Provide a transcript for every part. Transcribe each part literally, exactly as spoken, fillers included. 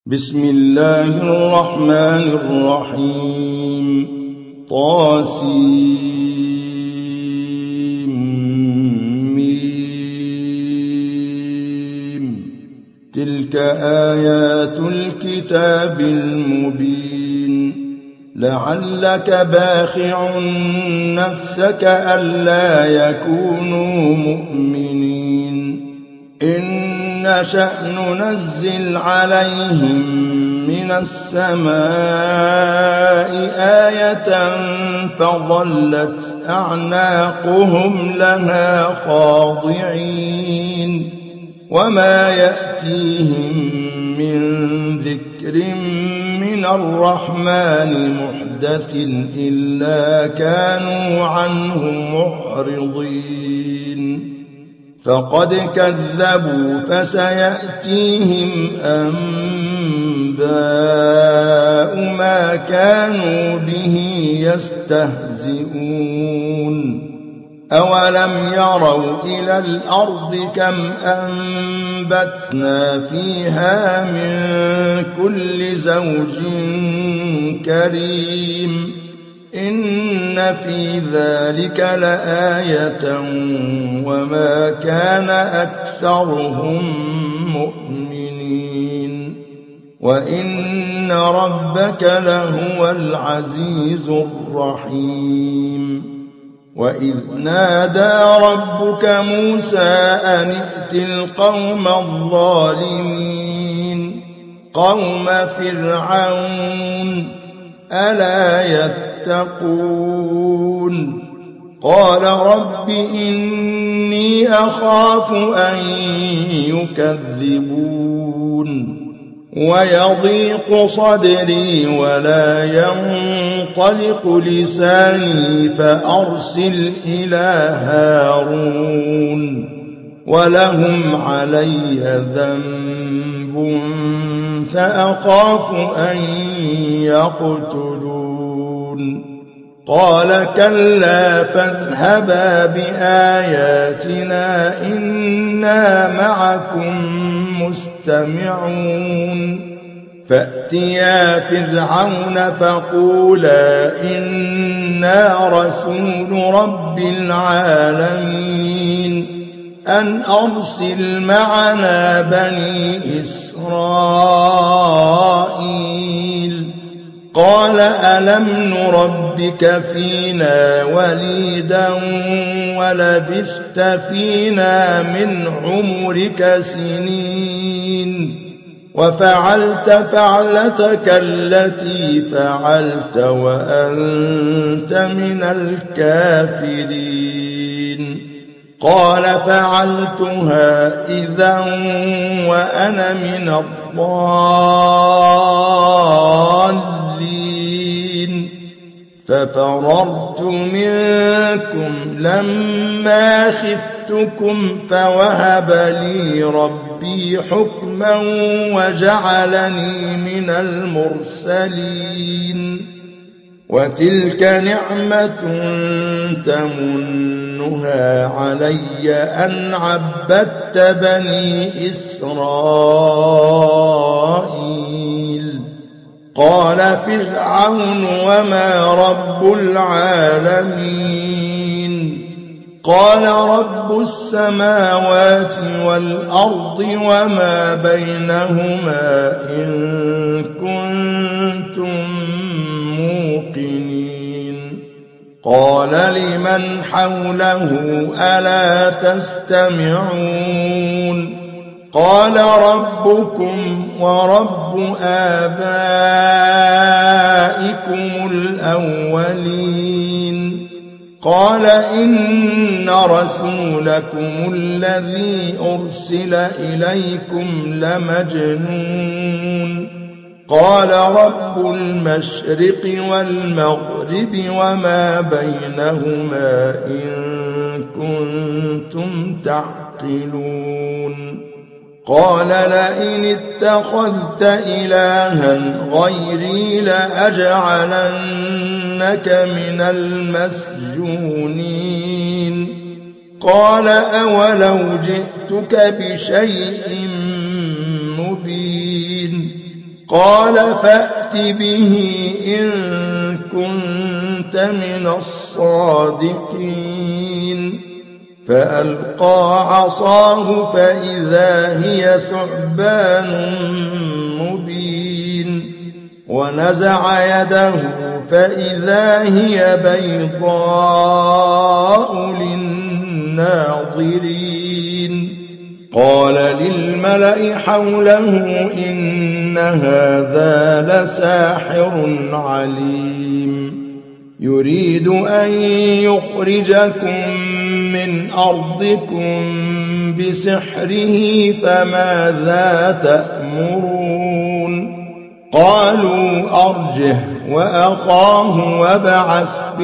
بسم الله الرحمن الرحيم طاسيم تلك آيات الكتاب المبين لعلك باخع نفسك ألا يكونوا مؤمنين إن نشأ ننزل عليهم من السماء آية فظلت أعناقهم لها خاضعين وما يأتيهم من ذكر من الرحمن محدث إلا كانوا عنه معرضين فقد كذبوا فسيأتيهم أنباء ما كانوا به يستهزئون أولم يروا إلى الأرض كم أنبتنا فيها من كل زوج كريم إن في ذلك لآية وما كان أكثرهم مؤمنين وإن ربك لهو العزيز الرحيم وإذ نادى ربك موسى أن ائت القوم الظالمين قوم فرعون ألا يتقون قال رب إني أخاف أن يكذبون ويضيق صدري ولا ينطلق لساني فأرسل إلى هارون ولهم علي ذنب فأخاف أن يقتلون قال كلا فاذهبا بآياتنا إنا معكم مستمعون فأتيا فرعون فقولا إنا رسول رب العالمين أن أرسل معنا بني إسرائيل قال ألم نربك فينا وليدا ولبثت فينا من عمرك سنين وفعلت فعلتك التي فعلت وأنت من الكافرين قال فعلتها إذا وأنا من الضالين ففررت منكم لما خفتكم فوهب لي ربي حكما وجعلني من المرسلين وتلك نعمة تمنها علي أن عبدت بني إسرائيل قال فرعون وما رب العالمين قال رب السماوات والأرض وما بينهما إن كنتم موقنين قال لمن حوله ألا تستمعون قال ربكم ورب آبائكم الأولين قال إن رسولكم الذي أرسل إليكم لمجنون قال رب المشرق والمغرب وما بينهما إن كنتم تعقلون قال لئن اتخذت إلها غيري لأجعلنك من المسجونين قال أولو جئتك بشيء مبين قال فأت به إن كنت من الصادقين فألقى عصاه فإذا هي ثعبان مبين ونزع يده فإذا هي بيضاء للناظرين قال للملأ حوله إن هذا لساحر عليم يريد أن يخرجكم من أرضكم بسحره فماذا تأمرون قالوا أرجه وأخاه وابعث في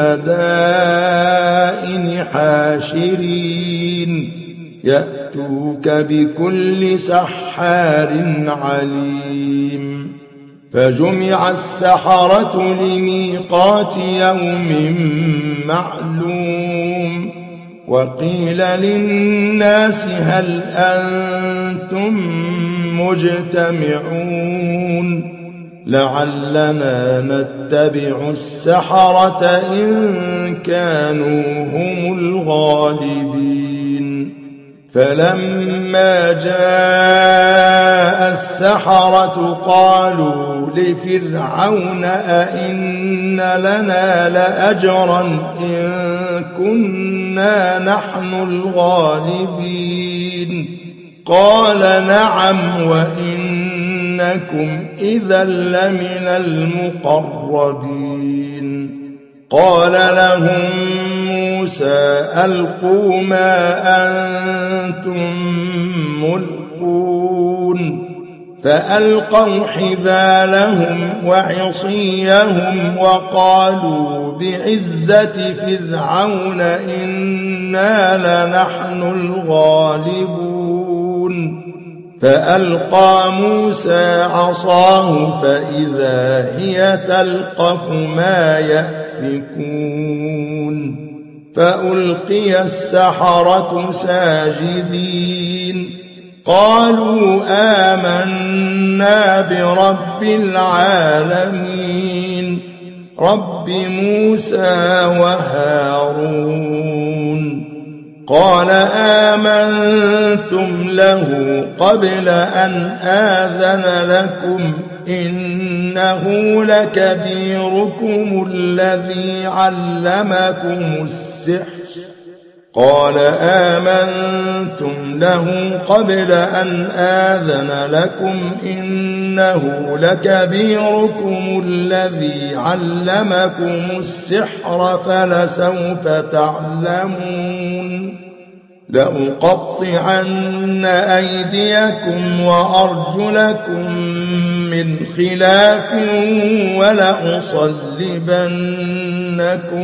المدائن حاشرين يأتوك بكل سحار عليم فجمع السحرة لميقات يوم معلوم وقيل للناس هل أنتم مجتمعون لعلنا نتبع السحرة إن كانوا هم الغالبين فلما جاء السحرة قالوا لفرعون أئن لنا لأجرا إن كنا نحن الغالبين قال نعم وإنكم إذا لمن المقربين قال لهم موسى ألقوا ما أنتم ملقون فألقوا حبالهم وعصيهم وقالوا بعزة فرعون إنا لنحن الغالبون فألقى موسى عصاه فإذا هي تلقف ما يأفكون فألقي السحرة ساجدين قالوا آمنا برب العالمين رب موسى وهارون قال آمنتم له قبل أن آذن لكم إنه لكبيركم الذي علمكم السحر قال آمنتم له قبل أن آذن لكم إنه لكبيركم الذي علمكم السحر فلسوف تعلمون لأقطعن أيديكم وأرجلكم من خلاف ولأصلبنكم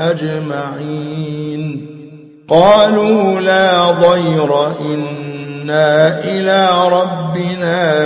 أجمعين قالوا لا ضير إنا إلى ربنا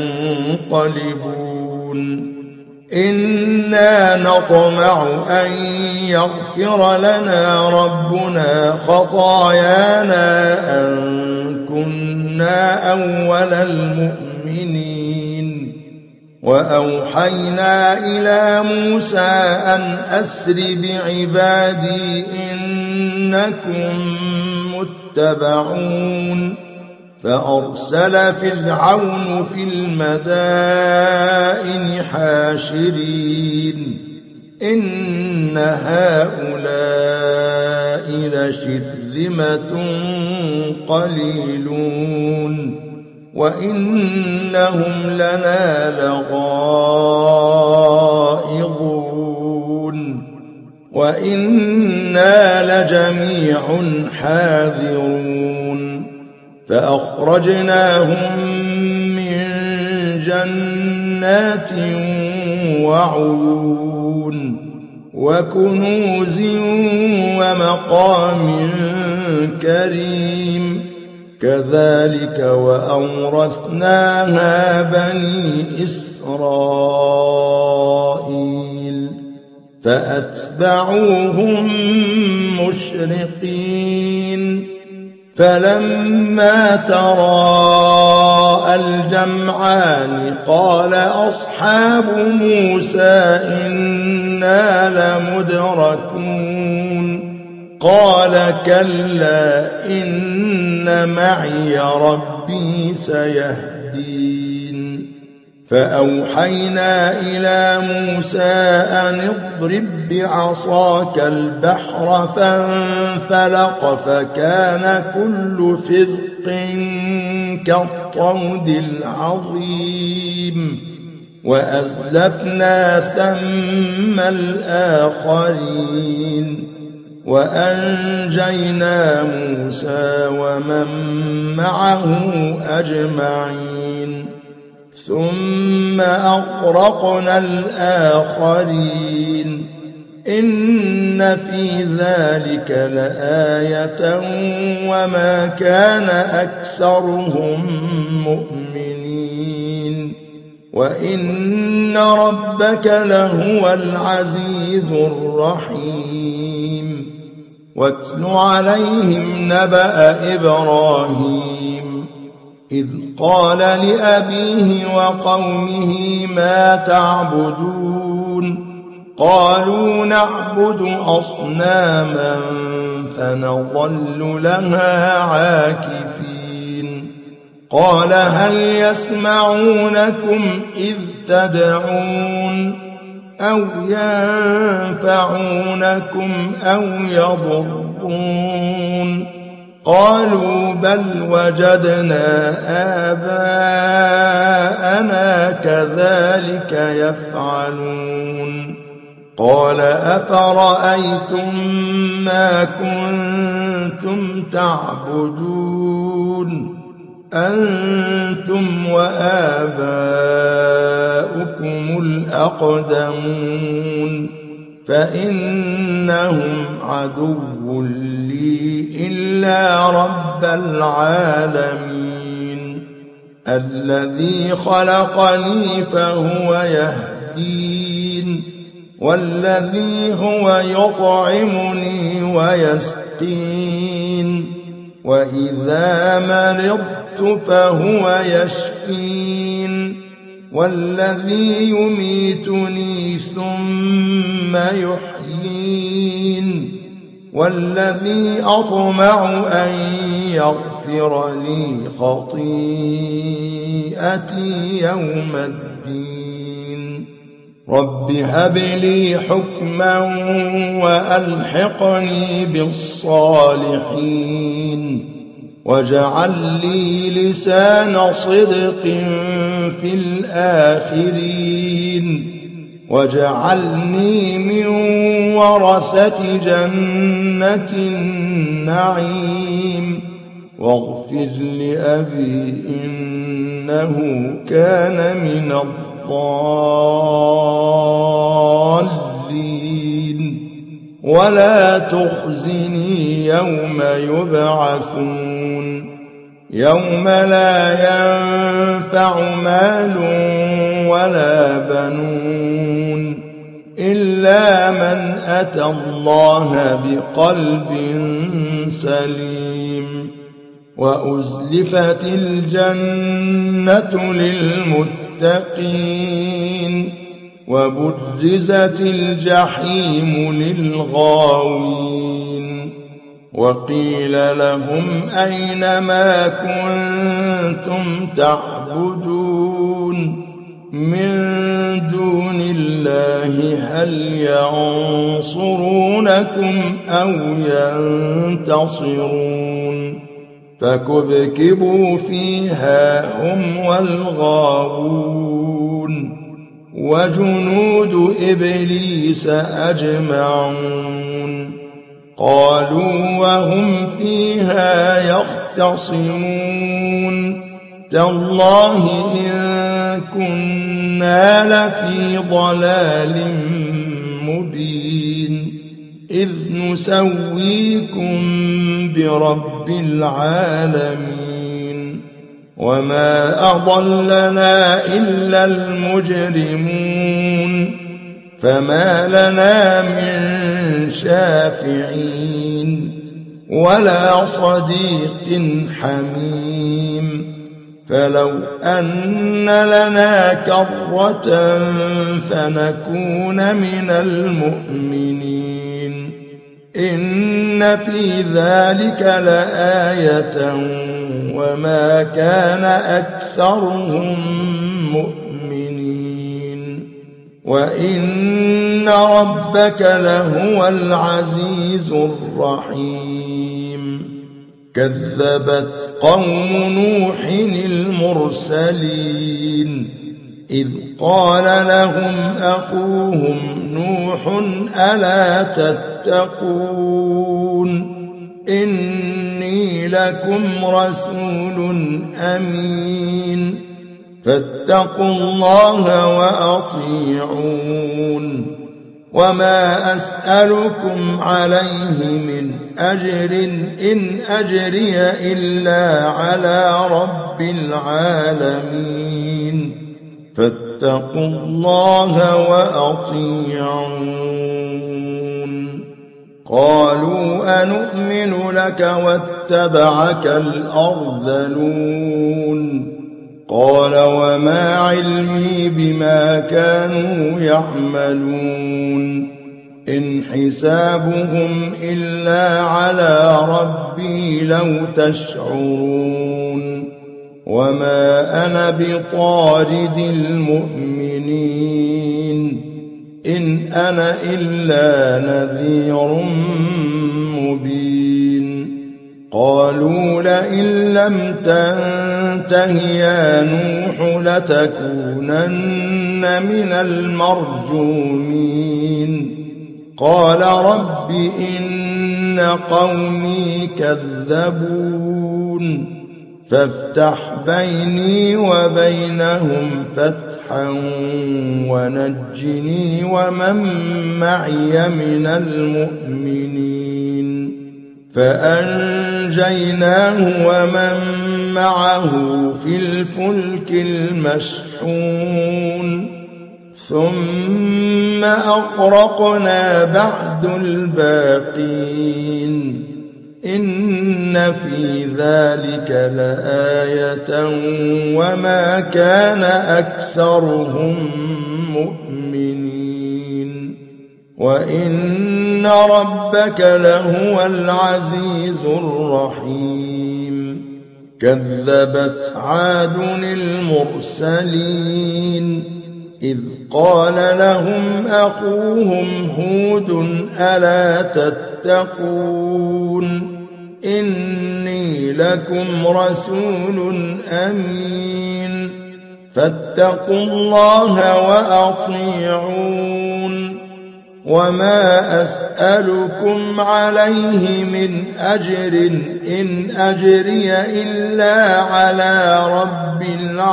منقلبون إنا نطمع أن يغفر لنا ربنا خطايانا أن كنا أول المؤمنين وأوحينا إلى موسى أن أسر بعبادي إنكم متبعون فأرسل فرعون في المدائن حاشرين إن هؤلاء لشرذمة قليلون وإنهم لنا لغائظون وإنا لجميع حاذرون فأخرجناهم من جنات وعيون وكنوز ومقام كريم كذلك وأورثناها بني إسرائيل فأتبعوهم مشرقين فلما تراءى التقى الجمعان قال أصحاب موسى إنا لمدركون قال كلا إن معي ربي سيهدين فأوحينا إلى موسى أن اضرب بعصاك البحر فانفلق فكان كل فرق كالطود العظيم وأزلفنا ثم الآخرين وأنجينا موسى ومن معه أجمعين ثم أغرقنا الآخرين إن في ذلك لآية وما كان أكثرهم مؤمنين وإن ربك لهو العزيز الرحيم واتل عليهم نبأ إبراهيم إذ قال لأبيه وقومه ما تعبدون قالوا نعبد أصناما فنظل لها عاكفين قال هل يسمعونكم إذ تدعون أو ينفعونكم أو يضرون قالوا بل وجدنا آباءنا كذلك يفعلون قال أفرأيتم ما كنتم تعبدون أنتم وآباؤكم الأقدمون فإنهم عدو لي إلا رب العالمين الذي خلقني فهو يهدين والذي هو يطعمني ويسقين وإذا مرضت فهو يشفين والذي يميتني ثم يحيين والذي أطمع أن يغفر لي خطيئتي يوم الدين رب هب لي حكما وألحقني بالصالحين واجعل لي لسان صدق في الآخرين واجعلني من ورثة جنة النعيم واغفر لأبي إنه كان من الضالين ولا تخزني يوم يبعثون يوم لا ينفع مال ولا بنون إلا من أتى الله بقلب سليم وأزلفت الجنة للمتقين وبرزت الجحيم للغاوين وقيل لهم أين ما كنتم تعبدون من دون الله هل ينصرونكم أو ينتصرون فكبكبوا فيها هم والغاوون وجنود إبليس أجمعون قالوا وهم فيها يختصمون تالله إن كنا لفي ضلال مبين إذ نسويكم برب العالمين وما أضلنا إلا المجرمون فما لنا من شافعين ولا صديق حميم فلو أن لنا كرة فنكون من المؤمنين إن في ذلك لآية وما كان أكثرهم مؤمنين وإن ربك لهو العزيز الرحيم كذبت قوم نوح المرسلين إذ قال لهم أخوهم نوح ألا تتقون إني لكم رسول أمين فاتقوا الله وأطيعون وما أسألكم عليه من أجر إن أجري إلا على رب العالمين فاتقوا الله وأطيعون قالوا أنؤمن لك واتبعك الأرذلون قال وما علمي بما كانوا يعملون إن حسابهم إلا على ربي لو تشعرون وما أنا بطارد المؤمنين إن أنا إلا نذير مبين قالوا لئن لم تنته يا نوح لتكونن من المرجومين قال رب إن قومي كذبون فافتح بيني وبينهم فتحا ونجني ومن معي من المؤمنين فأنجيناه ومن معه في الفلك المشحون ثم أغرقنا بعد الباقين إن في ذلك لآية وما كان أكثرهم مؤمنين وإن ربك لهو العزيز الرحيم كذبت عاد المرسلين إذ قال لهم أخوهم هود ألا تتقون إني لكم رسول أمين فاتقوا الله وأطيعون وما أسألكم عليه من أجر إن أجري إلا على رب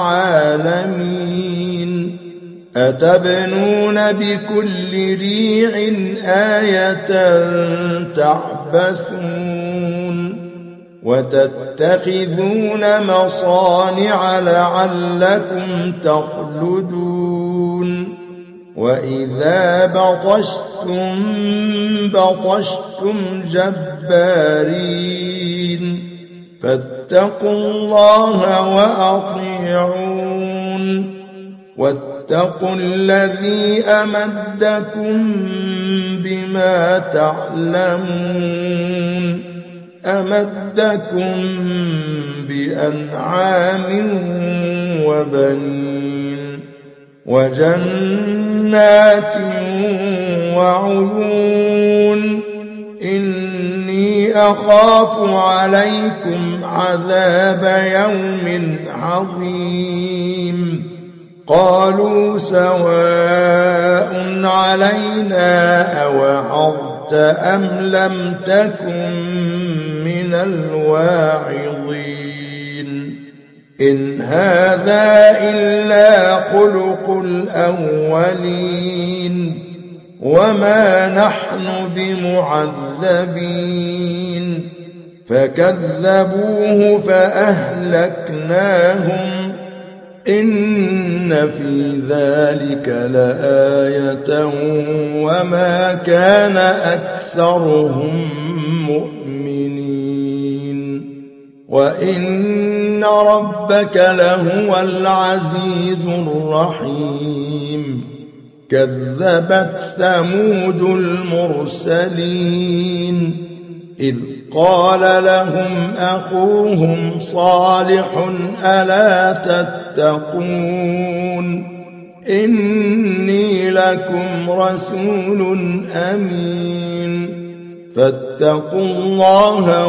العالمين أتبنون بكل ريع آية تعبثون وتتخذون مصانع لعلكم تخلدون وإذا بطشتم بطشتم جبارين فاتقوا الله وأطيعون واتقوا الذي أمدكم بما تعلمون أمدكم بأنعام وبنين وجنات وعيون إني أخاف عليكم عذاب يوم عظيم قالوا سواء علينا أوعظت أم لم تكن من الواعظين إن هذا إلا خلق الأولين وما نحن بمعذبين فكذبوه فأهلكناهم إن في ذلك لآية وما كان أكثرهم مؤمنين وإن وإن ربك لهو العزيز الرحيم كذبت ثمود المرسلين إذ قال لهم أخوهم صالح ألا تتقون إني لكم رسول أمين فاتقوا الله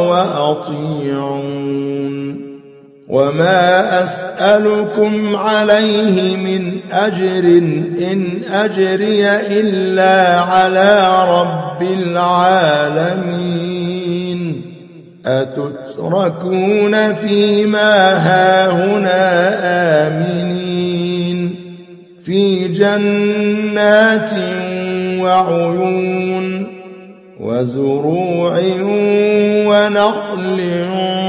وأطيعون وما أسألكم عليه من أجر إن أجري إلا على رب العالمين أتتركون فيما هاهنا آمنين في جنات وعيون وزروع ونخل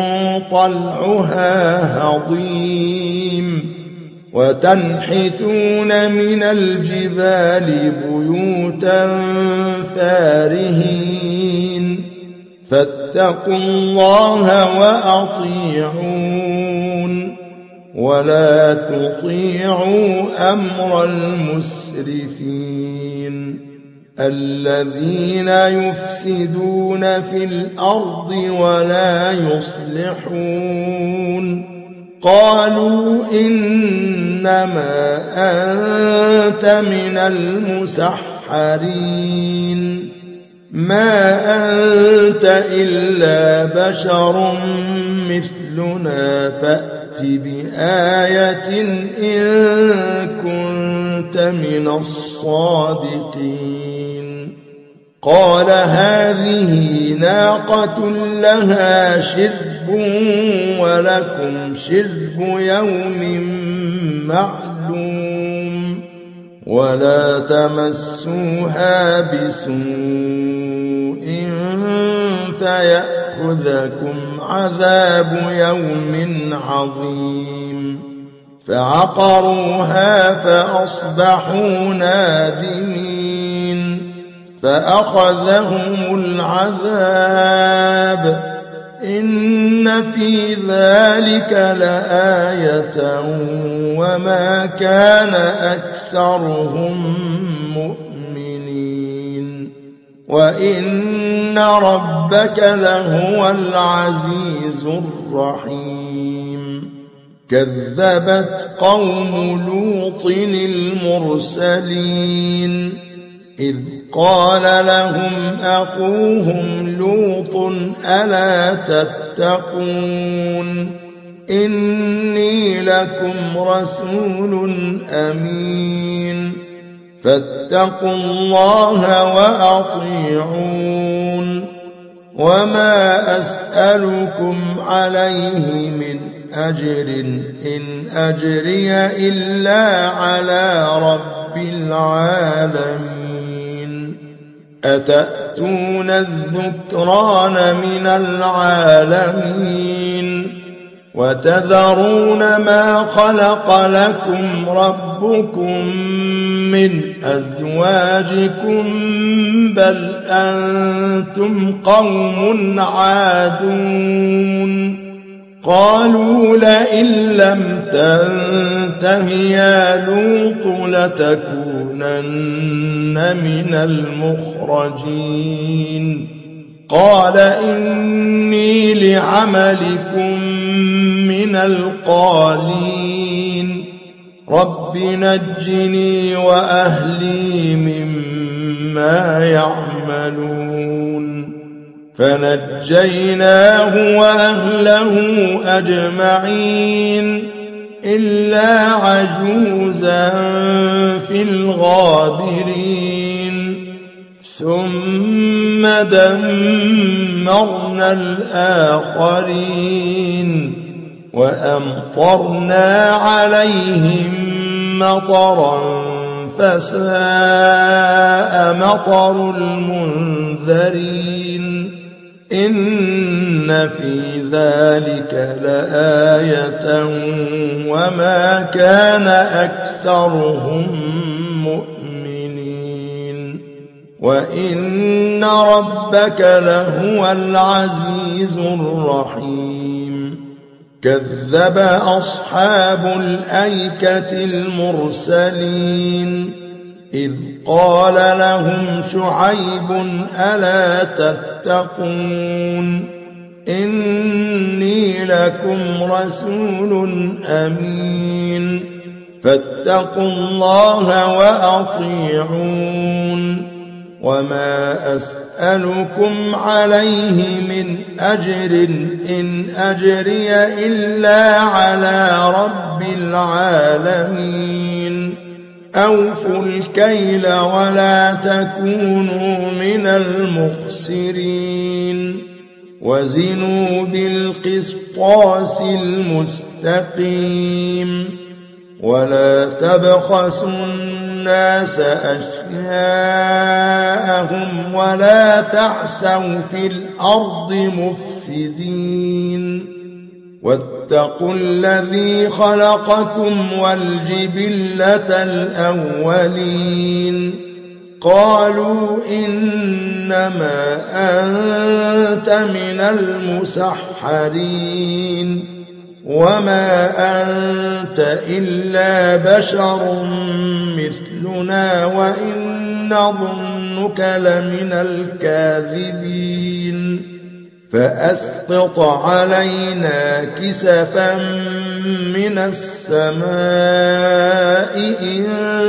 طلعها هضيم وتنحتون من الجبال بيوتا فارهين فاتقوا الله وأطيعون ولا تطيعوا أمر المسرفين الذين يفسدون في الأرض ولا يصلحون قالوا إنما أنت من المسحرين ما أنت إلا بشر مثلنا فأت بآية إن كنت من الصادقين قال هذه ناقة لها شرب ولكم شرب يوم معلوم ولا تمسوها بسوء فيأخذكم عذاب يوم عظيم فعقروها فأصبحوا نادمين فأخذهم العذاب إن في ذلك لآية وما كان أكثرهم مؤمنين وإن ربك لهو العزيز الرحيم كذبت قوم لوط المرسلين إذ قال لهم أخوهم لوط ألا تتقون إني لكم رسول أمين فاتقوا الله وأطيعون وما أسألكم عليه من أجر إن أجري إلا على رب العالمين أتأتون الذكران من العالمين وتذرون ما خلق لكم ربكم من أزواجكم بل أنتم قوم عادون قالوا لئن لم تنته يا لوط لتكونن من المخرجين قال إني لعملكم من القالين رب نجني وأهلي مما يعملون فنجيناه وأهله أجمعين إلا عجوزا في الغابرين ثم دمرنا الآخرين وأمطرنا عليهم مطرا فساء مطر المنذرين إن في ذلك لآية وما كان أكثرهم مؤمنين وإن ربك لهو العزيز الرحيم كذب أصحاب الأيكة المرسلين إذ قال لهم شعيب ألا تتقون إني لكم رسول أمين فاتقوا الله وأطيعون وما أسألكم عليه من أجر إن أجري إلا على رب العالمين أوفوا الكيل ولا تكونوا من المخسرين وزنوا بالقسطاس المستقيم ولا تبخسوا الناس أشياءهم ولا تعثوا في الأرض مفسدين واتقوا الذي خلقكم والجبلة الأولين قالوا إنما أنت من المسحرين وما أنت إلا بشر مثلنا وإن نظنك لمن الكاذبين فأسقط علينا كسفا من السماء إن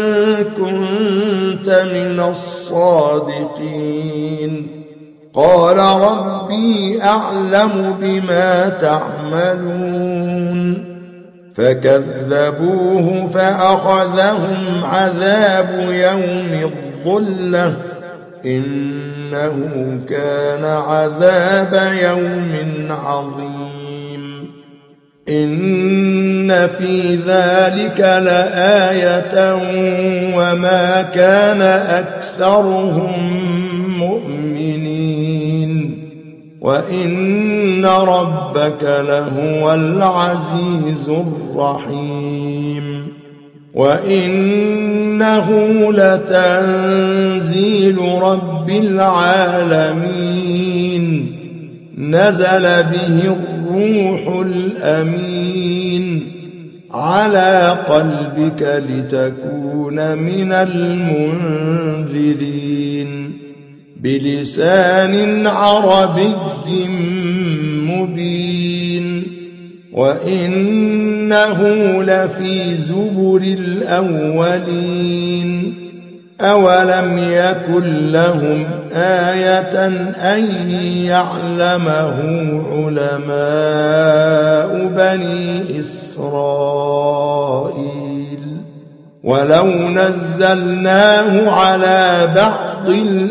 كنت من الصادقين قال ربي أعلم بما تعملون فكذبوه فأخذهم عذاب يوم الظلة إنه كان عذاب يوم عظيم إن في ذلك لآية وما كان أكثرهم مؤمنين وإن ربك لهو العزيز الرحيم وإنه لتنزيل رب العالمين نزل به الروح الأمين على قلبك لتكون من المنذرين بلسان عربي مبين وإنه لفي زبر الأولين أولم يكن لهم آية أن يعلمه علماء بني إسرائيل ولو نزلناه على بعض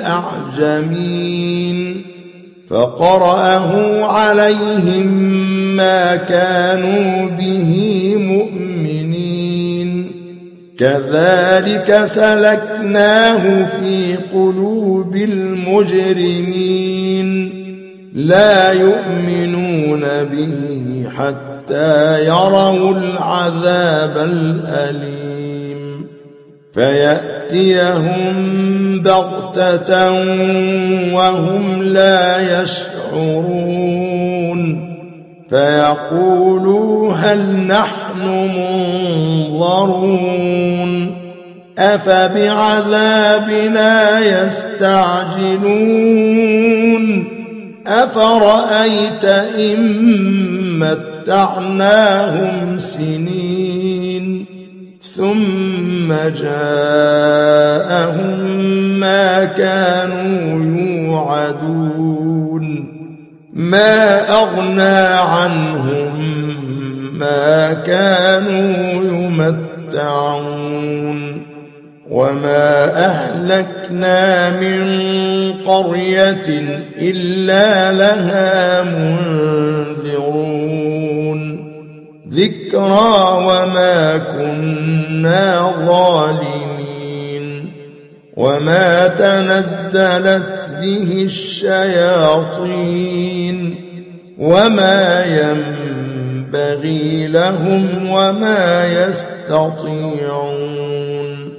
الأعجمين فقرأه عليهم ما كانوا به مؤمنين كذلك سلكناه في قلوب المجرمين لا يؤمنون به حتى يروا العذاب الأليم فيأتيهم بغتة وهم لا يشعرون فيقولوا هل نحن منظرون أفبعذابنا يستعجلون أفرأيت إن متعناهم سنين ثم جاءهم ما كانوا يوعدون ما أغنى عنهم ما كانوا يمتعون وما أهلكنا من قرية إلا لها منذرون ذكرى وما كنا ظالمين وما تنزلت به الشياطين وما ينبغي لهم وما يستطيعون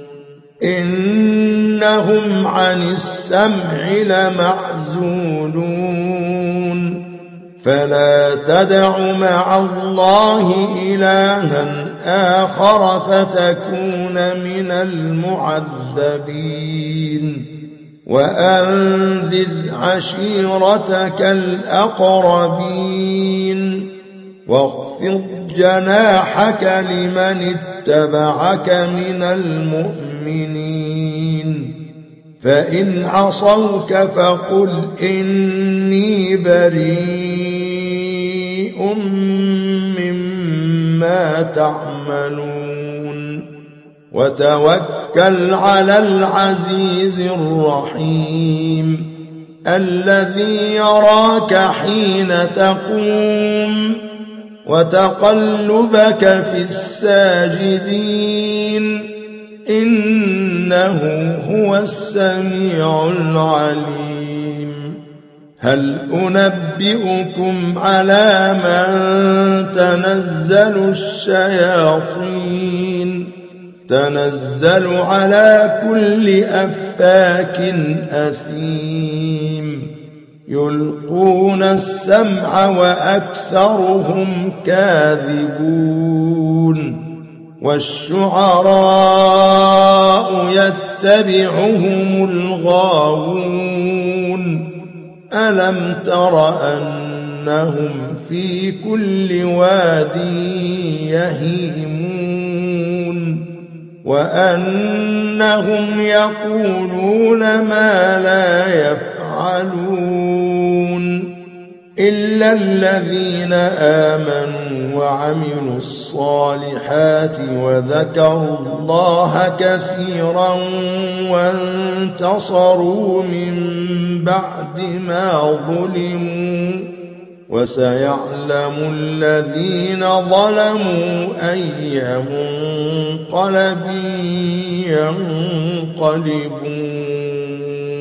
إنهم عن السمع لمعزولون فلا تدع مع الله إلها آخر فتكون من المعذبين وأنذر عشيرتك الأقربين واخفض جناحك لمن اتبعك من المؤمنين فإن عصوك فقل إني بريء مما تعملون وتوكل على العزيز الرحيم الذي يراك حين تقوم وتقلبك في الساجدين إنه هو السميع العليم هل أنبئكم على من تنزل الشياطين تنزل على كل أفاك أثيم يلقون السمع وأكثرهم كاذبون والشعراء يتبعهم الغاوون ألم تر أنهم في كل واد يهيمون وأنهم يقولون ما لا يفعلون إلا الذين آمنوا وعملوا الصالحات وذكروا الله كثيرا وانتصروا من بعد ما ظلموا وسيعلم الذين ظلموا أي منقلب ينقلبون